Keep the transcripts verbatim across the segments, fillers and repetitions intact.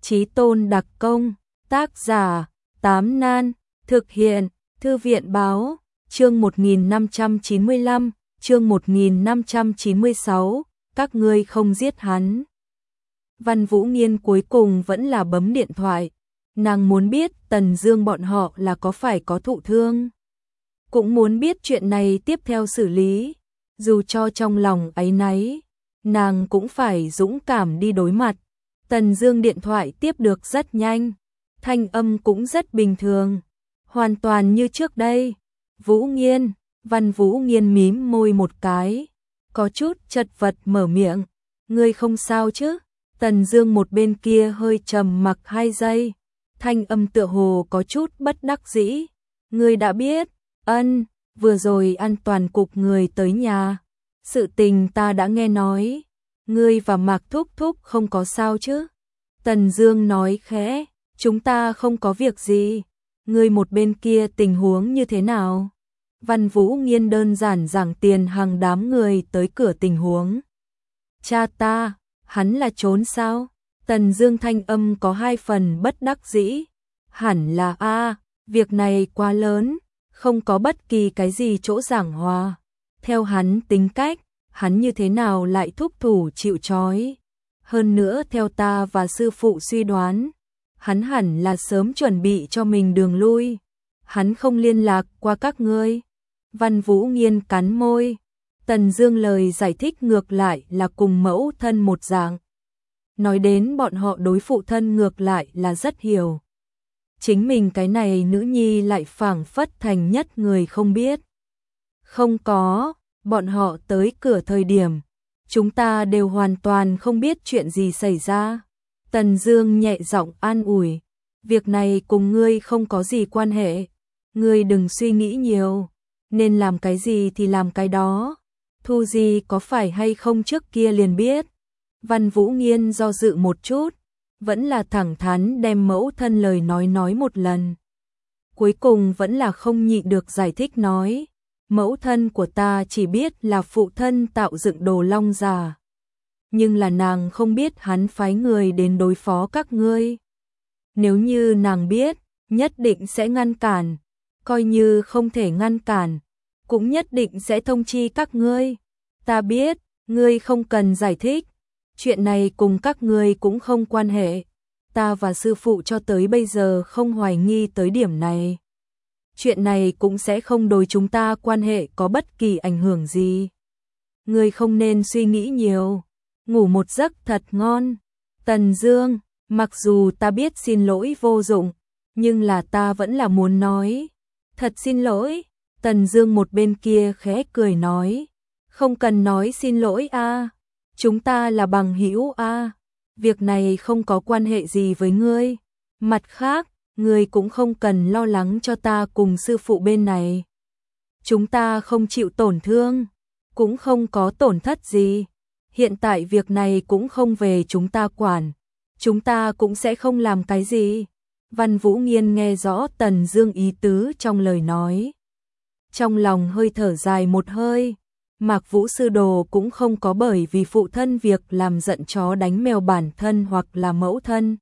Chí tôn đặc công, tác giả, Tám Nan, thực hiện, Thư viện báo, chương một nghìn năm trăm chín mươi lăm, chương một nghìn năm trăm chín mươi sáu, các ngươi không giết hắn. Văn Vũ Nghiên cuối cùng vẫn là bấm điện thoại, nàng muốn biết Tần Dương bọn họ là có phải có thụ thương. Cũng muốn biết chuyện này tiếp theo xử lý, dù cho trong lòng áy náy, nàng cũng phải dũng cảm đi đối mặt. Tần Dương điện thoại tiếp được rất nhanh, thanh âm cũng rất bình thường, hoàn toàn như trước đây. Vũ Nghiên, Văn Vũ Nghiên mím môi một cái, có chút chật vật mở miệng, ngươi không sao chứ? Tần Dương một bên kia hơi trầm mặc hai giây, thanh âm tựa hồ có chút bất đắc dĩ, ngươi đã biết, ân, vừa rồi an toàn cục người tới nhà, sự tình ta đã nghe nói, ngươi và Mạc Thúc Thúc không có sao chứ? Tần Dương nói khẽ, chúng ta không có việc gì, ngươi một bên kia tình huống như thế nào? Văn Vũ Nghiên đơn giản giảng tiền hàng đám người tới cửa tình huống. Cha ta, hắn là trốn sao? Tần Dương thanh âm có hai phần bất đắc dĩ, hẳn là a, việc này quá lớn, không có bất kỳ cái gì chỗ giảng hòa. Theo hắn tính cách, hắn như thế nào lại thúc thủ chịu trói? Hơn nữa theo ta và sư phụ suy đoán, hắn hẳn là sớm chuẩn bị cho mình đường lui. Hắn không liên lạc qua các ngươi. Văn Vũ Nghiên cắn môi. Tần Dương lời giải thích ngược lại là cùng mẫu thân một dạng. Nói đến bọn họ đối phụ thân ngược lại là rất hiểu. Chính mình cái này nữ nhi lại phảng phất thành nhất người không biết. Không có, bọn họ tới cửa thời điểm, chúng ta đều hoàn toàn không biết chuyện gì xảy ra. Tần Dương nhẹ giọng an ủi, việc này cùng ngươi không có gì quan hệ, ngươi đừng suy nghĩ nhiều, nên làm cái gì thì làm cái đó. Thu Di có phải hay không trước kia liền biết. Văn Vũ Nghiên do dự một chút, vẫn là thẳng thắn đem mẫu thân lời nói nói một lần. Cuối cùng vẫn là không nhịn được giải thích nói, mẫu thân của ta chỉ biết là phụ thân tạo dựng Đồ Long giả, nhưng là nàng không biết hắn phái người đến đối phó các ngươi. Nếu như nàng biết, nhất định sẽ ngăn cản, coi như không thể ngăn cản, cũng nhất định sẽ thông chi các ngươi. Ta biết, ngươi không cần giải thích, chuyện này cùng các ngươi cũng không quan hệ. Ta và sư phụ cho tới bây giờ không hoài nghi tới điểm này. Chuyện này cũng sẽ không đối chúng ta quan hệ có bất kỳ ảnh hưởng gì. Ngươi không nên suy nghĩ nhiều, ngủ một giấc thật ngon. Tần Dương, mặc dù ta biết xin lỗi vô dụng, nhưng là ta vẫn là muốn nói. Thật xin lỗi. Tần Dương một bên kia khẽ cười nói, không cần nói xin lỗi a, chúng ta là bằng hữu a, việc này không có quan hệ gì với ngươi. Mặt khác, ngươi cũng không cần lo lắng cho ta cùng sư phụ bên này. Chúng ta không chịu tổn thương, cũng không có tổn thất gì. Hiện tại việc này cũng không về chúng ta quản, chúng ta cũng sẽ không làm cái gì. Văn Vũ Nghiên nghe rõ Tần Dương ý tứ trong lời nói, trong lòng hơi thở dài một hơi. Mạc Vũ sư đồ cũng không có bởi vì phụ thân việc làm giận chó đánh mèo bản thân hoặc là mẫu thân.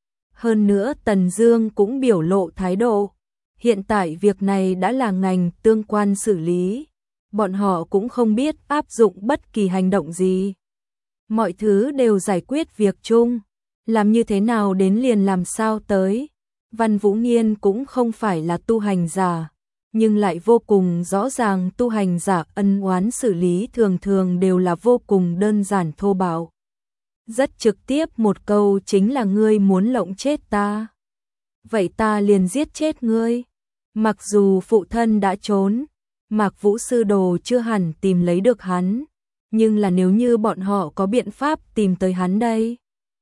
Hơn nữa Tần Dương cũng biểu lộ thái độ, hiện tại việc này đã là ngành tương quan xử lý, bọn họ cũng không biết áp dụng bất kỳ hành động gì. Mọi thứ đều giải quyết việc chung, làm như thế nào đến liền làm sao tới. Văn Vũ Nghiên cũng không phải là tu hành giả, nhưng lại vô cùng rõ ràng tu hành giả ân oán xử lý thường thường đều là vô cùng đơn giản thô bạo. Rất trực tiếp một câu chính là ngươi muốn lộng chết ta, vậy ta liền giết chết ngươi. Mặc dù phụ thân đã trốn, Mạc Vũ sư đồ chưa hẳn tìm lấy được hắn, nhưng là nếu như bọn họ có biện pháp tìm tới hắn đây,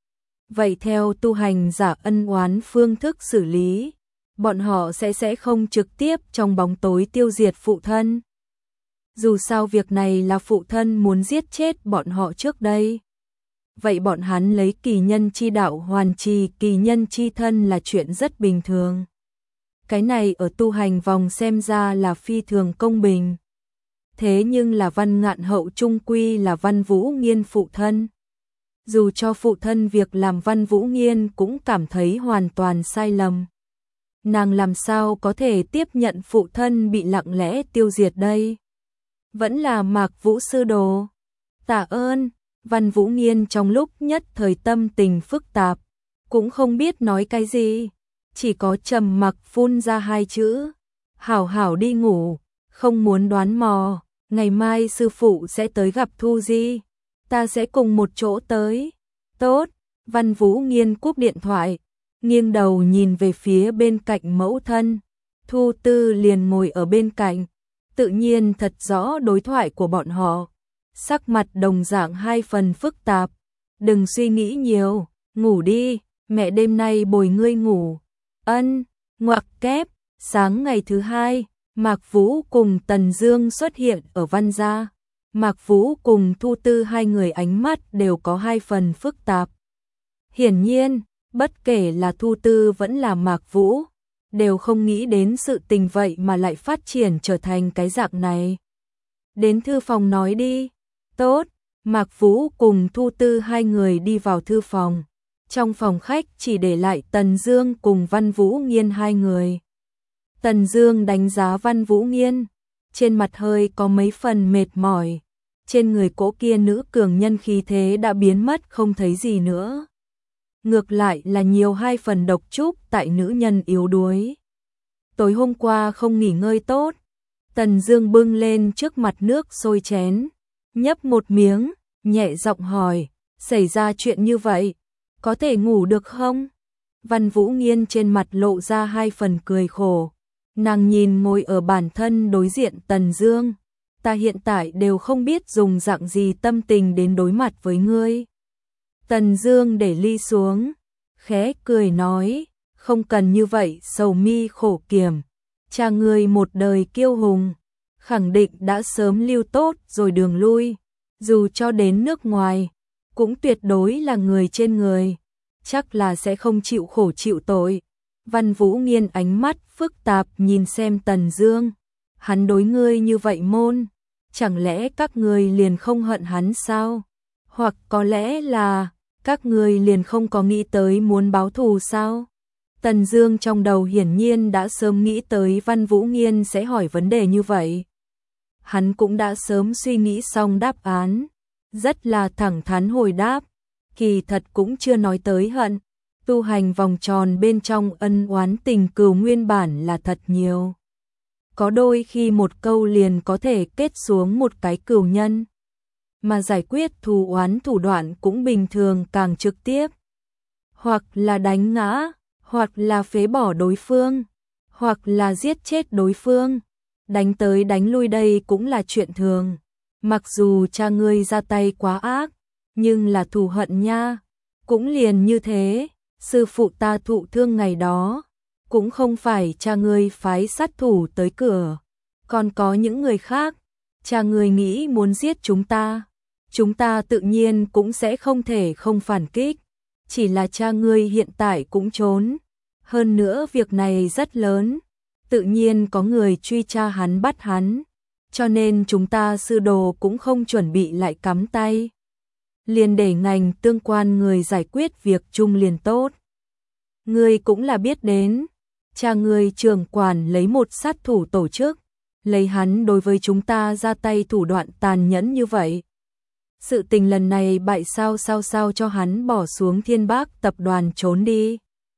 vậy theo tu hành giả ân oán phương thức xử lý, bọn họ sẽ sẽ không trực tiếp trong bóng tối tiêu diệt phụ thân. Dù sao việc này là phụ thân muốn giết chết bọn họ trước đây, vậy bọn hắn lấy kỳ nhân chi đạo hoàn trì kỳ nhân chi thân là chuyện rất bình thường. Cái này ở tu hành vòng xem ra là phi thường công bình. Thế nhưng là Văn Ngạn Hậu trung quy là Văn Vũ Nghiên phụ thân. Dù cho phụ thân việc làm Văn Vũ Nghiên cũng cảm thấy hoàn toàn sai lầm. Nàng làm sao có thể tiếp nhận phụ thân bị lặng lẽ tiêu diệt đây? Vẫn là Mạc Vũ sư đồ. Tạ ơn. Văn Vũ Nghiên trong lúc nhất thời tâm tình phức tạp, cũng không biết nói cái gì, chỉ có trầm mặc phun ra hai chữ, hảo hảo đi ngủ, không muốn đoán mò, ngày mai sư phụ sẽ tới gặp Thu Di, ta sẽ cùng một chỗ tới. Tốt. Văn Vũ Nghiên cúp điện thoại, nghiêng đầu nhìn về phía bên cạnh mẫu thân, Thu Tư liền ngồi ở bên cạnh, tự nhiên thật rõ đối thoại của bọn họ. Sắc mặt đồng dạng hai phần phức tạp, đừng suy nghĩ nhiều, ngủ đi, mẹ đêm nay bồi ngươi ngủ. Ân, ngoặc kép. Sáng ngày thứ hai, Mạc Vũ cùng Tần Dương xuất hiện ở Văn gia. Mạc Vũ cùng Thu Tư hai người ánh mắt đều có hai phần phức tạp. Hiển nhiên, bất kể là Thu Tư vẫn là Mạc Vũ, đều không nghĩ đến sự tình vậy mà lại phát triển trở thành cái dạng này. Đến thư phòng nói đi. Tốt. Mạc Vũ cùng Thu Tư hai người đi vào thư phòng. Trong phòng khách chỉ để lại Tần Dương cùng Văn Vũ Nghiên hai người. Tần Dương đánh giá Văn Vũ Nghiên, trên mặt hơi có mấy phần mệt mỏi, trên người cỗ kia nữ cường nhân khí thế đã biến mất không thấy gì nữa. Ngược lại là nhiều hai phần độc trúc tại nữ nhân yếu đuối. Tối hôm qua không nghỉ ngơi tốt, Tần Dương bưng lên trước mặt nước sôi chén, nhấp một miếng, nhẹ giọng hỏi, xảy ra chuyện như vậy, có thể ngủ được không? Văn Vũ Nghiên trên mặt lộ ra hai phần cười khổ, nàng nhìn ngồi ở bản thân đối diện Tần Dương, ta hiện tại đều không biết dùng dạng gì tâm tình đến đối mặt với ngươi. Tần Dương để ly xuống, khẽ cười nói, không cần như vậy sầu mi khổ kiểm, cha ngươi một đời kiêu hùng, khẳng định đã sớm lưu tốt rồi đường lui, dù cho đến nước ngoài, cũng tuyệt đối là người trên người, chắc là sẽ không chịu khổ chịu tội. Văn Vũ Nghiên ánh mắt phức tạp nhìn xem Tần Dương, hắn đối ngươi như vậy môn, chẳng lẽ các ngươi liền không hận hắn sao? Hoặc có lẽ là các ngươi liền không có nghĩ tới muốn báo thù sao? Tần Dương trong đầu hiển nhiên đã sớm nghĩ tới Văn Vũ Nghiên sẽ hỏi vấn đề như vậy. Hắn cũng đã sớm suy nghĩ xong đáp án, rất là thẳng thắn hồi đáp, kỳ thật cũng chưa nói tới hận, tu hành vòng tròn bên trong ân oán tình cừu nguyên bản là thật nhiều. Có đôi khi một câu liền có thể kết xuống một cái cừu nhân, mà giải quyết thù oán thủ đoạn cũng bình thường càng trực tiếp, hoặc là đánh ngã, hoặc là phế bỏ đối phương, hoặc là giết chết đối phương, đánh tới đánh lui đây cũng là chuyện thường. Mặc dù cha ngươi ra tay quá ác, nhưng là thù hận nha, cũng liền như thế, sư phụ ta thụ thương ngày đó, cũng không phải cha ngươi phái sát thủ tới cửa, còn có những người khác, cha ngươi nghĩ muốn giết chúng ta, chúng ta tự nhiên cũng sẽ không thể không phản kích, chỉ là cha ngươi hiện tại cũng trốn, hơn nữa việc này rất lớn, tự nhiên có người truy tra hắn bắt hắn, cho nên chúng ta sư đồ cũng không chuẩn bị lại cắm tay, liền để ngành tương quan người giải quyết việc chung liền tốt. Ngươi cũng là biết đến, cha ngươi trưởng quản lấy một sát thủ tổ chức, lấy hắn đối với chúng ta ra tay thủ đoạn tàn nhẫn như vậy. Sự tình lần này bại sao sao sao cho hắn bỏ xuống Thiên Bác tập đoàn trốn đi.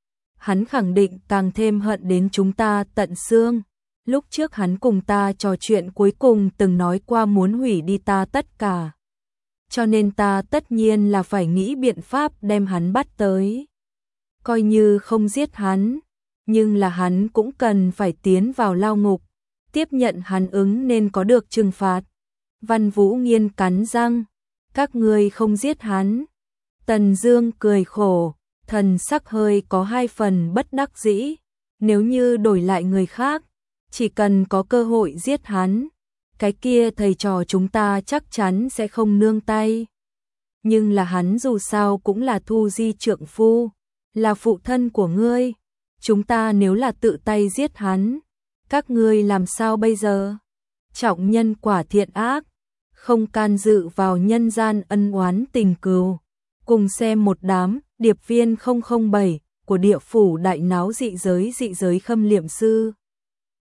Hắn khẳng định càng thêm hận đến chúng ta tận xương. Lúc trước hắn cùng ta trò chuyện cuối cùng từng nói qua muốn hủy đi ta tất cả. Cho nên ta tất nhiên là phải nghĩ biện pháp đem hắn bắt tới. Coi như không giết hắn, nhưng là hắn cũng cần phải tiến vào lao ngục, tiếp nhận hắn ứng nên có được trừng phạt. Văn Vũ Nghiên cắn răng, các ngươi không giết hắn. Tần Dương cười khổ, thần sắc hơi có hai phần bất đắc dĩ, nếu như đổi lại người khác, chỉ cần có cơ hội giết hắn, cái kia thầy trò chúng ta chắc chắn sẽ không nương tay. Nhưng là hắn dù sao cũng là Thu Di trượng phu, là phụ thân của ngươi, chúng ta nếu là tự tay giết hắn, các ngươi làm sao bây giờ? Trọng nhân quả thiện ác, không can dự vào nhân gian ân oán tình cừu, Cùng xem một đám điệp viên không không bảy của địa phủ đại náo dị giới dị giới khâm liệm sư.